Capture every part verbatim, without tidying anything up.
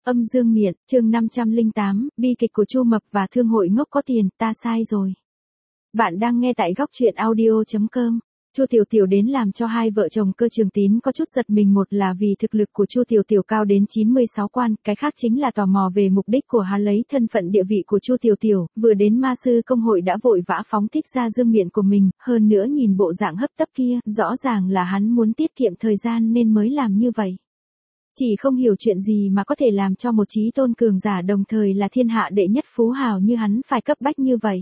Âm dương miện, chương năm trăm lẻ tám, bi kịch của Chu Mập và Thương hội ngốc có tiền, ta sai rồi. Bạn đang nghe tại góc truyện audio chấm com. Chu Tiểu Tiểu đến làm cho hai vợ chồng Cơ Trường Tín có chút giật mình, một là vì thực lực của Chu Tiểu Tiểu cao đến chín mươi sáu quan, cái khác chính là tò mò về mục đích của hắn lấy thân phận địa vị của Chu Tiểu Tiểu, vừa đến ma sư công hội đã vội vã phóng thích ra dương miện của mình, hơn nữa nhìn bộ dạng hấp tấp kia, rõ ràng là hắn muốn tiết kiệm thời gian nên mới làm như vậy. Chỉ không hiểu chuyện gì mà có thể làm cho một chí tôn cường giả đồng thời là thiên hạ đệ nhất phú hào như hắn phải cấp bách như vậy.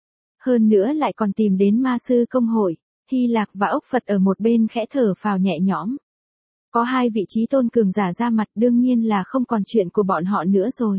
Hơn nữa lại còn tìm đến ma sư công hội, Hy Lạc và ốc Phật ở một bên khẽ thở phào nhẹ nhõm. Có hai vị chí tôn cường giả ra mặt đương nhiên là không còn chuyện của bọn họ nữa rồi.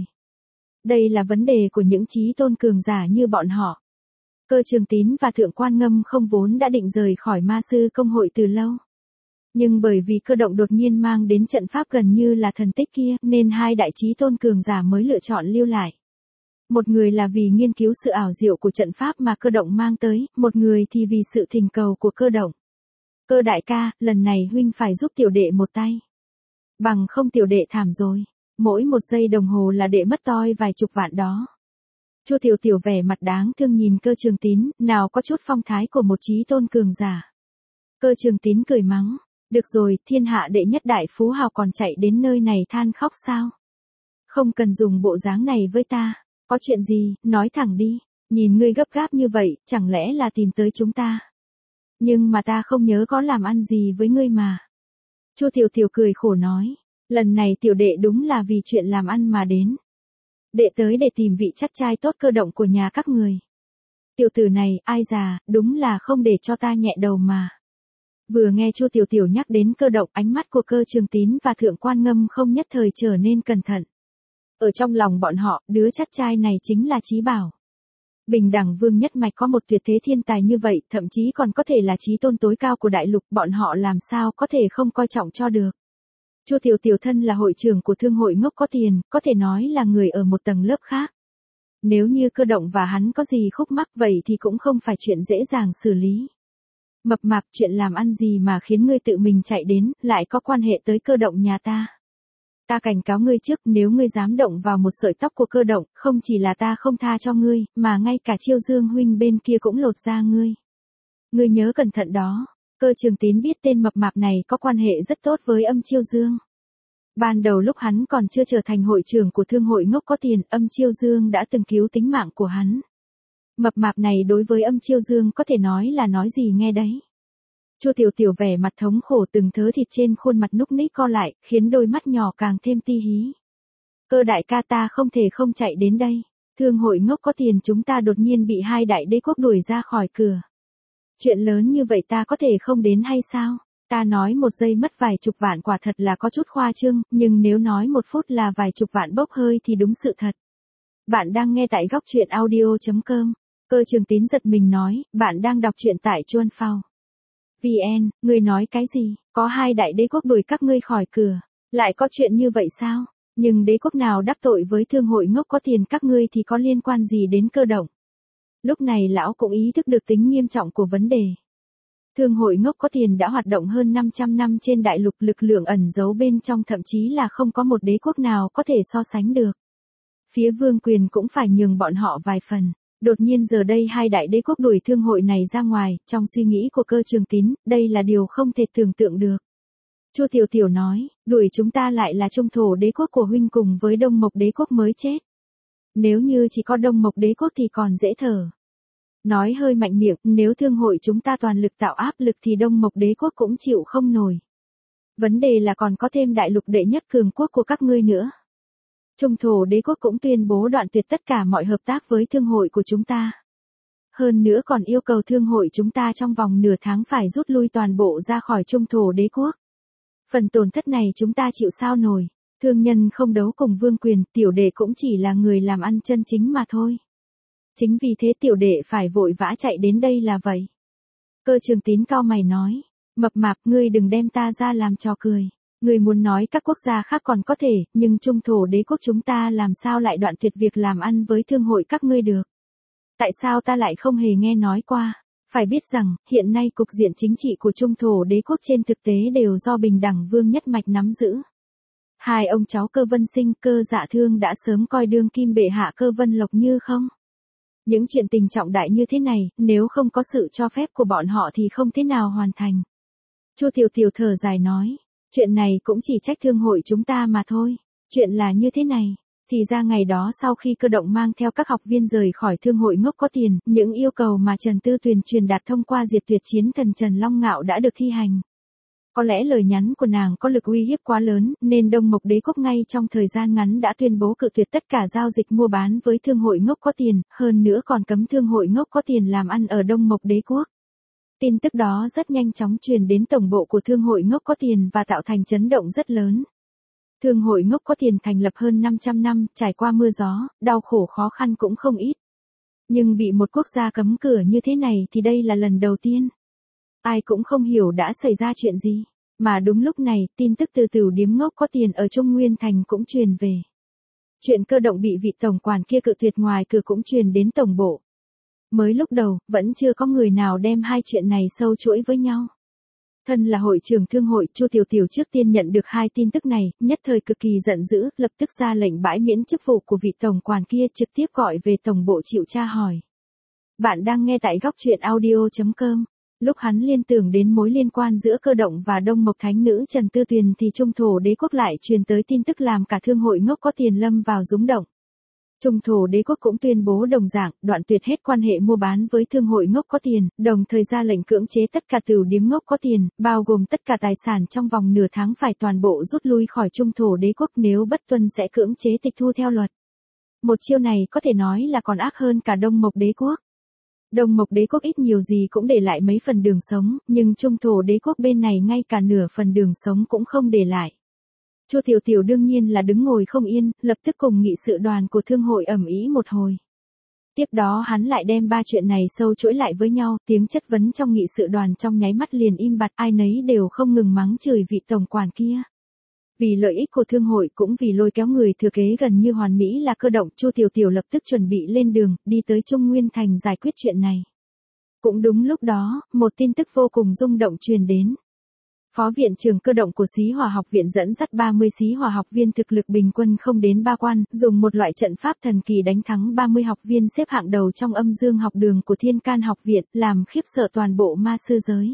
Đây là vấn đề của những chí tôn cường giả như bọn họ. Cơ Trường Tín và Thượng Quan Ngâm không vốn đã định rời khỏi ma sư công hội từ lâu. Nhưng bởi vì Cơ Động đột nhiên mang đến trận pháp gần như là thần tích kia, nên hai đại chí tôn cường giả mới lựa chọn lưu lại. Một người là vì nghiên cứu sự ảo diệu của trận pháp mà Cơ Động mang tới, một người thì vì sự thỉnh cầu của Cơ Động. Cơ đại ca, lần này huynh phải giúp tiểu đệ một tay. Bằng không tiểu đệ thảm rồi, mỗi một giây đồng hồ là đệ mất toi vài chục vạn đó. Chu Tiểu Tiểu vẻ mặt đáng thương nhìn Cơ Trường Tín, nào có chút phong thái của một chí tôn cường giả. Cơ Trường Tín cười mắng. Được rồi, thiên hạ đệ nhất đại phú hào còn chạy đến nơi này than khóc sao? Không cần dùng bộ dáng này với ta, có chuyện gì, nói thẳng đi, nhìn ngươi gấp gáp như vậy, chẳng lẽ là tìm tới chúng ta? Nhưng mà ta không nhớ có làm ăn gì với ngươi mà. Chu Tiểu Tiểu cười khổ nói, lần này tiểu đệ đúng là vì chuyện làm ăn mà đến. Đệ tới để tìm vị chắc trai tốt Cơ Động của nhà các người. Tiểu tử này, ai già, đúng là không để cho ta nhẹ đầu mà. Vừa nghe Chu Tiểu Tiểu nhắc đến Cơ Động, ánh mắt của Cơ Trường Tín và Thượng Quan Ngâm không nhất thời trở nên cẩn thận. Ở trong lòng bọn họ, đứa chắc trai này chính là chí bảo. Bình đẳng vương nhất mạch có một tuyệt thế thiên tài như vậy, thậm chí còn có thể là chí tôn tối cao của đại lục, bọn họ làm sao có thể không coi trọng cho được. Chu Tiểu Tiểu thân là hội trưởng của thương hội ngốc có tiền, có thể nói là người ở một tầng lớp khác. Nếu như Cơ Động và hắn có gì khúc mắc vậy thì cũng không phải chuyện dễ dàng xử lý. Mập mạp, chuyện làm ăn gì mà khiến ngươi tự mình chạy đến, lại có quan hệ tới Cơ Động nhà ta. Ta cảnh cáo ngươi trước, nếu ngươi dám động vào một sợi tóc của Cơ Động, không chỉ là ta không tha cho ngươi, mà ngay cả Chiêu Dương huynh bên kia cũng lột da ngươi. Ngươi nhớ cẩn thận đó. Cơ Trường Tín biết tên mập mạp này có quan hệ rất tốt với Âm Chiêu Dương. Ban đầu lúc hắn còn chưa trở thành hội trưởng của thương hội ngốc có tiền, Âm Chiêu Dương đã từng cứu tính mạng của hắn. Mập mạp này đối với Âm Chiêu Dương có thể nói là nói gì nghe đấy. Chu Tiểu Tiểu vẻ mặt thống khổ, từng thớ thịt trên khuôn mặt núc ních co lại, khiến đôi mắt nhỏ càng thêm ti hí. Cơ đại ca, ta không thể không chạy đến đây. Thương hội ngốc có tiền chúng ta đột nhiên bị hai đại đế quốc đuổi ra khỏi cửa. Chuyện lớn như vậy ta có thể không đến hay sao? Ta nói một giây mất vài chục vạn quả thật là có chút khoa trương, nhưng nếu nói một phút là vài chục vạn bốc hơi thì đúng sự thật. Bạn đang nghe tại góc truyện audio chấm com. Cơ Trường Tín giật mình nói, bạn đang đọc truyện tại Chuan Phao. vê en, ngươi nói cái gì, có hai đại đế quốc đuổi các ngươi khỏi cửa, lại có chuyện như vậy sao? Nhưng đế quốc nào đắc tội với thương hội ngốc có tiền các ngươi thì có liên quan gì đến Cơ Động? Lúc này lão cũng ý thức được tính nghiêm trọng của vấn đề. Thương hội ngốc có tiền đã hoạt động hơn năm trăm năm trên đại lục, lực lượng ẩn giấu bên trong thậm chí là không có một đế quốc nào có thể so sánh được. Phía vương quyền cũng phải nhường bọn họ vài phần. Đột nhiên giờ đây hai đại đế quốc đuổi thương hội này ra ngoài, trong suy nghĩ của Cơ Trường Tín, đây là điều không thể tưởng tượng được. Chu Tiểu Tiểu nói, đuổi chúng ta lại là Trung Thổ đế quốc của huynh cùng với Đông Mộc đế quốc mới chết. Nếu như chỉ có Đông Mộc đế quốc thì còn dễ thở. Nói hơi mạnh miệng, nếu thương hội chúng ta toàn lực tạo áp lực thì Đông Mộc đế quốc cũng chịu không nổi. Vấn đề là còn có thêm đại lục đệ nhất cường quốc của các ngươi nữa. Trung Thổ đế quốc cũng tuyên bố đoạn tuyệt tất cả mọi hợp tác với thương hội của chúng ta. Hơn nữa còn yêu cầu thương hội chúng ta trong vòng nửa tháng phải rút lui toàn bộ ra khỏi Trung Thổ đế quốc. Phần tổn thất này chúng ta chịu sao nổi. Thương nhân không đấu cùng vương quyền, tiểu đệ cũng chỉ là người làm ăn chân chính mà thôi. Chính vì thế tiểu đệ phải vội vã chạy đến đây là vậy. Cơ Trường Tín cau mày nói, mập mạp, ngươi đừng đem ta ra làm trò cười. Ngươi muốn nói các quốc gia khác còn có thể, nhưng Trung Thổ đế quốc chúng ta làm sao lại đoạn tuyệt việc làm ăn với thương hội các ngươi được? Tại sao ta lại không hề nghe nói qua? Phải biết rằng, hiện nay cục diện chính trị của Trung Thổ đế quốc trên thực tế đều do Bình đẳng vương nhất mạch nắm giữ. Hai ông cháu Cơ Vân Sinh, Cơ Dạ Thương đã sớm coi đương kim bệ hạ Cơ Vân Lộc như không. Những chuyện tình trọng đại như thế này, nếu không có sự cho phép của bọn họ thì không thể nào hoàn thành. Chu Tiểu Tiểu thở dài nói, chuyện này cũng chỉ trách thương hội chúng ta mà thôi. Chuyện là như thế này, thì ra ngày đó sau khi Cơ Động mang theo các học viên rời khỏi thương hội ngốc có tiền, những yêu cầu mà Trần Tư Tuyền truyền đạt thông qua diệt tuyệt chiến thần Trần Long Ngạo đã được thi hành. Có lẽ lời nhắn của nàng có lực uy hiếp quá lớn, nên Đông Mộc Đế Quốc ngay trong thời gian ngắn đã tuyên bố cự tuyệt tất cả giao dịch mua bán với thương hội ngốc có tiền, hơn nữa còn cấm thương hội ngốc có tiền làm ăn ở Đông Mộc Đế Quốc. Tin tức đó rất nhanh chóng truyền đến tổng bộ của thương hội ngốc có tiền và tạo thành chấn động rất lớn. Thương hội ngốc có tiền thành lập hơn năm trăm năm, trải qua mưa gió, đau khổ khó khăn cũng không ít. Nhưng bị một quốc gia cấm cửa như thế này thì đây là lần đầu tiên. Ai cũng không hiểu đã xảy ra chuyện gì. Mà đúng lúc này, tin tức từ Tửu Điếm ngốc có tiền ở Trung Nguyên Thành cũng truyền về. Chuyện Cơ Động bị vị tổng quản kia cự tuyệt ngoài cửa cũng truyền đến tổng bộ. Mới lúc đầu, vẫn chưa có người nào đem hai chuyện này sâu chuỗi với nhau. Thân là hội trưởng thương hội, Chu Tiểu Tiểu trước tiên nhận được hai tin tức này, nhất thời cực kỳ giận dữ, lập tức ra lệnh bãi miễn chức vụ của vị tổng quản kia, trực tiếp gọi về tổng bộ chịu tra hỏi. Bạn đang nghe tại góc truyện audio chấm com. Lúc hắn liên tưởng đến mối liên quan giữa Cơ Động và Đông Mộc Thánh Nữ Trần Tư Tuyền thì Trung Thổ Đế Quốc lại truyền tới tin tức làm cả thương hội ngốc có tiền lâm vào rúng động. Trung Thổ Đế Quốc cũng tuyên bố đồng dạng, đoạn tuyệt hết quan hệ mua bán với thương hội ngốc có tiền, đồng thời ra lệnh cưỡng chế tất cả Tửu Điếm ngốc có tiền, bao gồm tất cả tài sản trong vòng nửa tháng phải toàn bộ rút lui khỏi Trung Thổ Đế Quốc, nếu bất tuân sẽ cưỡng chế tịch thu theo luật. Một chiêu này có thể nói là còn ác hơn cả Đông Mộc Đế Quốc. Đông Mộc Đế Quốc ít nhiều gì cũng để lại mấy phần đường sống, nhưng Trung Thổ Đế Quốc bên này ngay cả nửa phần đường sống cũng không để lại. Chu Tiểu Tiểu đương nhiên là đứng ngồi không yên, lập tức cùng nghị sự đoàn của thương hội ầm ĩ một hồi. Tiếp đó hắn lại đem ba chuyện này sâu chuỗi lại với nhau, tiếng chất vấn trong nghị sự đoàn trong nháy mắt liền im bặt, ai nấy đều không ngừng mắng chửi vị tổng quản kia. Vì lợi ích của thương hội cũng vì lôi kéo người thừa kế gần như hoàn mỹ là Cơ Động, Chu Tiểu Tiểu lập tức chuẩn bị lên đường, đi tới Trung Nguyên Thành giải quyết chuyện này. Cũng đúng lúc đó, một tin tức vô cùng rung động truyền đến. Phó viện trưởng Cơ Động của Xí Hỏa học viện dẫn dắt ba mươi Xí Hỏa học viên thực lực bình quân không đến ba quan, dùng một loại trận pháp thần kỳ đánh thắng ba mươi học viên xếp hạng đầu trong âm dương học đường của Thiên Can học viện, làm khiếp sợ toàn bộ ma sư giới.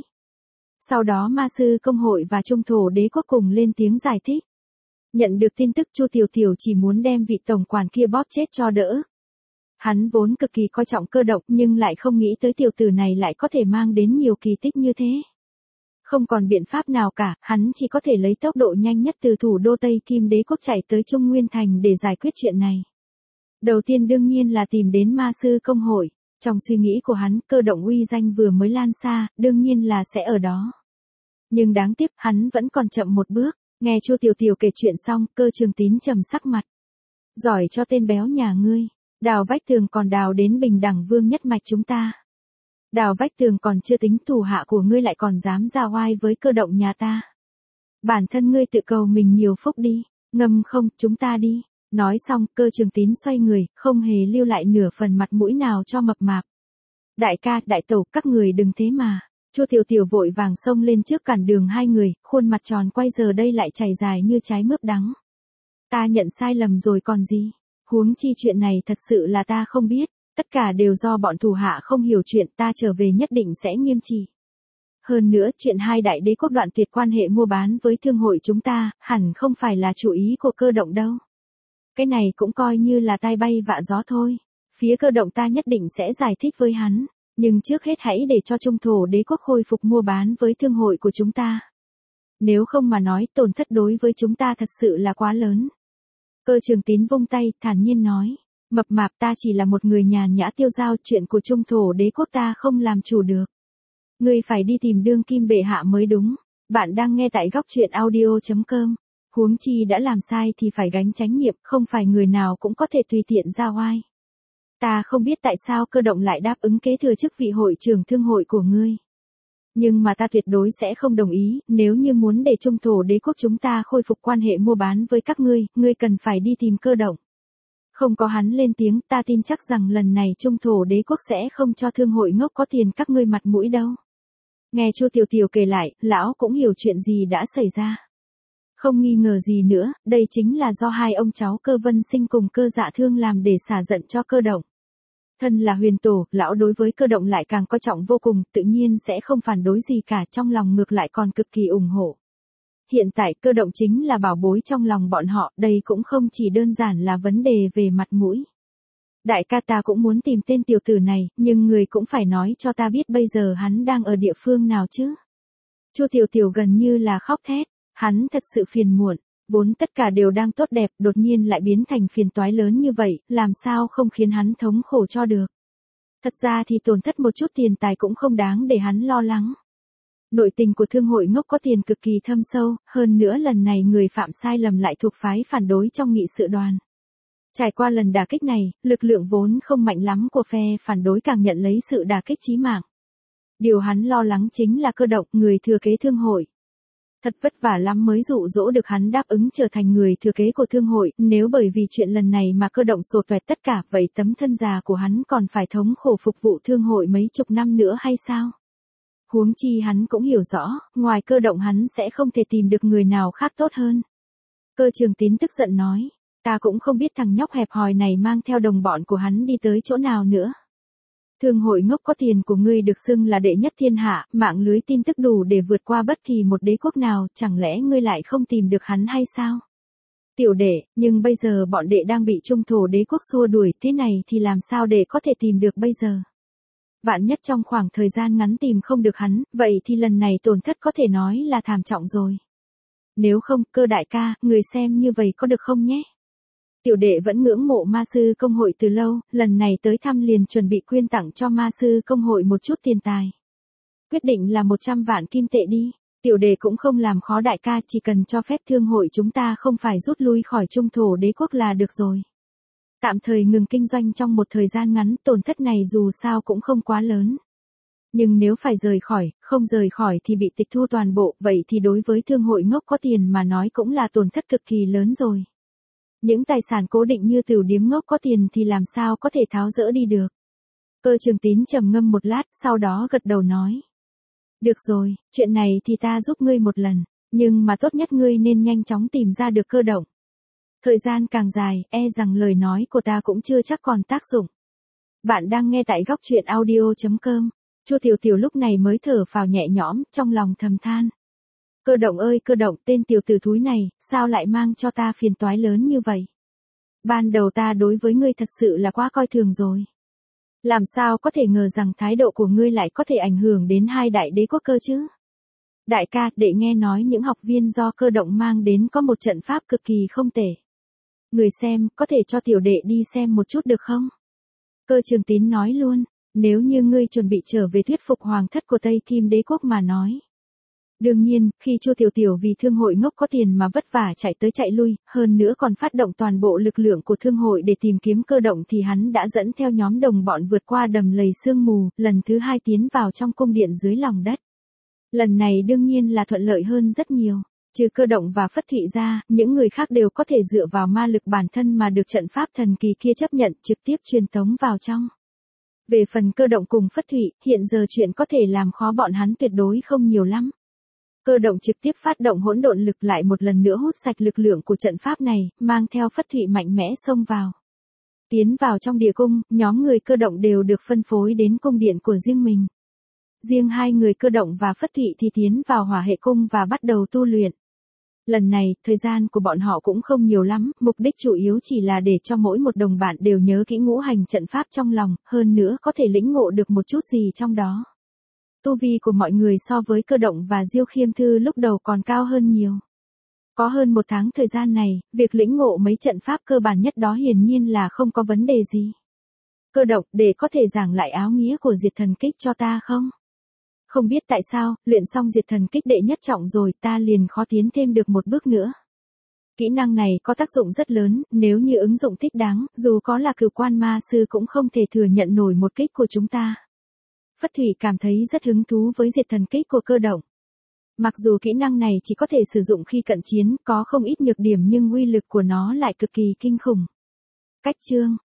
Sau đó ma sư công hội và Trung Thổ Đế Quốc cùng lên tiếng giải thích. Nhận được tin tức, Chu Tiểu Tiểu chỉ muốn đem vị tổng quản kia bóp chết cho đỡ. Hắn vốn cực kỳ coi trọng Cơ Động nhưng lại không nghĩ tới tiểu tử này lại có thể mang đến nhiều kỳ tích như thế. Không còn biện pháp nào cả, hắn chỉ có thể lấy tốc độ nhanh nhất từ thủ đô Tây Kim Đế Quốc chạy tới Trung Nguyên Thành để giải quyết chuyện này. Đầu tiên đương nhiên là tìm đến ma sư công hội. Trong suy nghĩ của hắn, Cơ Động uy danh vừa mới lan xa, đương nhiên là sẽ ở đó. Nhưng đáng tiếc, hắn vẫn còn chậm một bước. Nghe Chu Tiểu Tiểu kể chuyện xong, Cơ Trường Tín trầm sắc mặt. Giỏi cho tên béo nhà ngươi, đào vách tường còn đào đến bình đẳng vương nhất mạch chúng ta. Đào vách tường còn chưa tính, thủ hạ của ngươi lại còn dám ra oai với Cơ Động nhà ta. Bản thân ngươi tự cầu mình nhiều phúc đi, ngâm không, chúng ta đi. Nói xong, Cơ Trường Tín xoay người, không hề lưu lại nửa phần mặt mũi nào cho mập mạp. Đại ca, đại tẩu, các người đừng thế mà. Chu Tiểu Tiểu vội vàng xông lên trước cản đường hai người, khuôn mặt tròn quay giờ đây lại chảy dài như trái mướp đắng. Ta nhận sai lầm rồi còn gì? Huống chi chuyện này thật sự là ta không biết, tất cả đều do bọn thủ hạ không hiểu chuyện, ta trở về nhất định sẽ nghiêm trị. Hơn nữa, chuyện hai đại đế quốc đoạn tuyệt quan hệ mua bán với thương hội chúng ta, hẳn không phải là chủ ý của Cơ Động đâu. Cái này cũng coi như là tai bay vạ gió thôi. Phía Cơ Động ta nhất định sẽ giải thích với hắn. Nhưng trước hết hãy để cho Trung Thổ Đế Quốc khôi phục mua bán với thương hội của chúng ta. Nếu không mà nói, tổn thất đối với chúng ta thật sự là quá lớn. Cơ Trường Tín vung tay, thản nhiên nói. Mập mạp, ta chỉ là một người nhàn nhã tiêu dao, chuyện của Trung Thổ Đế Quốc ta không làm chủ được. Ngươi phải đi tìm đương kim bệ hạ mới đúng. Bạn đang nghe tại góc truyện audio chấm com. Huống chi đã làm sai thì phải gánh trách nhiệm, không phải người nào cũng có thể tùy tiện ra oai. Ta không biết tại sao Cơ Động lại đáp ứng kế thừa chức vị hội trưởng thương hội của ngươi. Nhưng mà ta tuyệt đối sẽ không đồng ý, nếu như muốn để Trung Thổ Đế Quốc chúng ta khôi phục quan hệ mua bán với các ngươi, ngươi cần phải đi tìm Cơ Động. Không có hắn lên tiếng, ta tin chắc rằng lần này Trung Thổ Đế Quốc sẽ không cho thương hội ngốc có tiền các ngươi mặt mũi đâu. Nghe Chu Tiểu Tiểu kể lại, lão cũng hiểu chuyện gì đã xảy ra. Không nghi ngờ gì nữa, đây chính là do hai ông cháu Cơ Vân Sinh cùng Cơ Dạ Thương làm để xả giận cho Cơ Động. Thân là huyền tổ, lão đối với Cơ Động lại càng coi trọng vô cùng, tự nhiên sẽ không phản đối gì cả, trong lòng ngược lại còn cực kỳ ủng hộ. Hiện tại Cơ Động chính là bảo bối trong lòng bọn họ, đây cũng không chỉ đơn giản là vấn đề về mặt mũi. Đại ca ta cũng muốn tìm tên tiểu tử này, nhưng người cũng phải nói cho ta biết bây giờ hắn đang ở địa phương nào chứ. Chu Tiểu Tiểu gần như là khóc thét, hắn thật sự phiền muộn, vốn tất cả đều đang tốt đẹp, đột nhiên lại biến thành phiền toái lớn như vậy, làm sao không khiến hắn thống khổ cho được. Thật ra thì tổn thất một chút tiền tài cũng không đáng để hắn lo lắng. Nội tình của thương hội ngốc có tiền cực kỳ thâm sâu, hơn nữa lần này người phạm sai lầm lại thuộc phái phản đối trong nghị sự đoàn. Trải qua lần đả kích này, lực lượng vốn không mạnh lắm của phe phản đối càng nhận lấy sự đả kích chí mạng. Điều hắn lo lắng chính là Cơ Động, người thừa kế thương hội. Thật vất vả lắm mới dụ dỗ được hắn đáp ứng trở thành người thừa kế của thương hội, nếu bởi vì chuyện lần này mà Cơ Động sổ tuẹt tất cả, vậy tấm thân già của hắn còn phải thống khổ phục vụ thương hội mấy chục năm nữa hay sao? Huống chi hắn cũng hiểu rõ, ngoài Cơ Động hắn sẽ không thể tìm được người nào khác tốt hơn. Cơ Trường Tín tức giận nói, ta cũng không biết thằng nhóc hẹp hòi này mang theo đồng bọn của hắn đi tới chỗ nào nữa. Thương hội ngốc có tiền của ngươi được xưng là đệ nhất thiên hạ, mạng lưới tin tức đủ để vượt qua bất kỳ một đế quốc nào, chẳng lẽ ngươi lại không tìm được hắn hay sao? Tiểu đệ, nhưng bây giờ bọn đệ đang bị trung thổ đế quốc xua đuổi, thế này thì làm sao đệ có thể tìm được bây giờ? Vạn nhất trong khoảng thời gian ngắn tìm không được hắn, vậy thì lần này tổn thất có thể nói là thảm trọng rồi. Nếu không, Cơ đại ca, người xem như vậy có được không nhé? Tiểu đệ vẫn ngưỡng mộ ma sư công hội từ lâu, lần này tới thăm liền chuẩn bị quyên tặng cho ma sư công hội một chút tiền tài. Quyết định là một trăm vạn kim tệ đi, tiểu đệ cũng không làm khó đại ca, chỉ cần cho phép thương hội chúng ta không phải rút lui khỏi trung thổ đế quốc là được rồi. Tạm thời ngừng kinh doanh trong một thời gian ngắn, tổn thất này dù sao cũng không quá lớn. Nhưng nếu phải rời khỏi, không rời khỏi thì bị tịch thu toàn bộ, vậy thì đối với thương hội ngốc có tiền mà nói cũng là tổn thất cực kỳ lớn rồi. Những tài sản cố định như tửu điếm ngốc có tiền thì làm sao có thể tháo dỡ đi được. Cơ Trường Tín trầm ngâm một lát, sau đó gật đầu nói. Được rồi, chuyện này thì ta giúp ngươi một lần, nhưng mà tốt nhất ngươi nên nhanh chóng tìm ra được Cơ Động. Thời gian càng dài, e rằng lời nói của ta cũng chưa chắc còn tác dụng. Bạn đang nghe tại góc truyện audio chấm com. Chu Tiểu Tiểu lúc này mới thở phào nhẹ nhõm, trong lòng thầm than. Cơ Động ơi Cơ Động, tên tiểu tử thúi này, sao lại mang cho ta phiền toái lớn như vậy? Ban đầu ta đối với ngươi thật sự là quá coi thường rồi. Làm sao có thể ngờ rằng thái độ của ngươi lại có thể ảnh hưởng đến hai đại đế quốc cơ chứ? Đại ca, đệ nghe nói những học viên do Cơ Động mang đến có một trận pháp cực kỳ không tệ. Người xem, có thể cho tiểu đệ đi xem một chút được không? Cơ Trường Tín nói luôn, nếu như ngươi chuẩn bị trở về thuyết phục hoàng thất của Tây Kim đế quốc mà nói. Đương nhiên, khi Chu Tiểu Tiểu vì thương hội ngốc có tiền mà vất vả chạy tới chạy lui, hơn nữa còn phát động toàn bộ lực lượng của thương hội để tìm kiếm Cơ Động thì hắn đã dẫn theo nhóm đồng bọn vượt qua đầm lầy sương mù, lần thứ hai tiến vào trong cung điện dưới lòng đất. Lần này đương nhiên là thuận lợi hơn rất nhiều. Trừ Cơ Động và Phất Thụy ra, những người khác đều có thể dựa vào ma lực bản thân mà được trận pháp thần kỳ kia chấp nhận trực tiếp truyền tống vào trong. Về phần Cơ Động cùng Phất Thụy, hiện giờ chuyện có thể làm khó bọn hắn tuyệt đối không nhiều lắm. Cơ Động trực tiếp phát động hỗn độn lực lại một lần nữa hút sạch lực lượng của trận pháp này, mang theo Phất Thụy mạnh mẽ xông vào. Tiến vào trong địa cung, nhóm người Cơ Động đều được phân phối đến cung điện của riêng mình. Riêng hai người Cơ Động và Phất Thụy thì tiến vào hỏa hệ cung và bắt đầu tu luyện. Lần này, thời gian của bọn họ cũng không nhiều lắm, mục đích chủ yếu chỉ là để cho mỗi một đồng bạn đều nhớ kỹ ngũ hành trận pháp trong lòng, hơn nữa có thể lĩnh ngộ được một chút gì trong đó. Tu vi của mọi người so với Cơ Động và Diêu Khiêm Thư lúc đầu còn cao hơn nhiều. Có hơn một tháng thời gian này, việc lĩnh ngộ mấy trận pháp cơ bản nhất đó hiển nhiên là không có vấn đề gì. Cơ Động, để có thể giảng lại áo nghĩa của diệt thần kích cho ta không? Không biết tại sao, luyện xong diệt thần kích đệ nhất trọng rồi ta liền khó tiến thêm được một bước nữa. Kỹ năng này có tác dụng rất lớn, nếu như ứng dụng thích đáng, dù có là cửu quan ma sư cũng không thể thừa nhận nổi một kích của chúng ta. Phất Thụy cảm thấy rất hứng thú với diệt thần kích của Cơ Động. Mặc dù kỹ năng này chỉ có thể sử dụng khi cận chiến, có không ít nhược điểm nhưng uy lực của nó lại cực kỳ kinh khủng. Cách chương,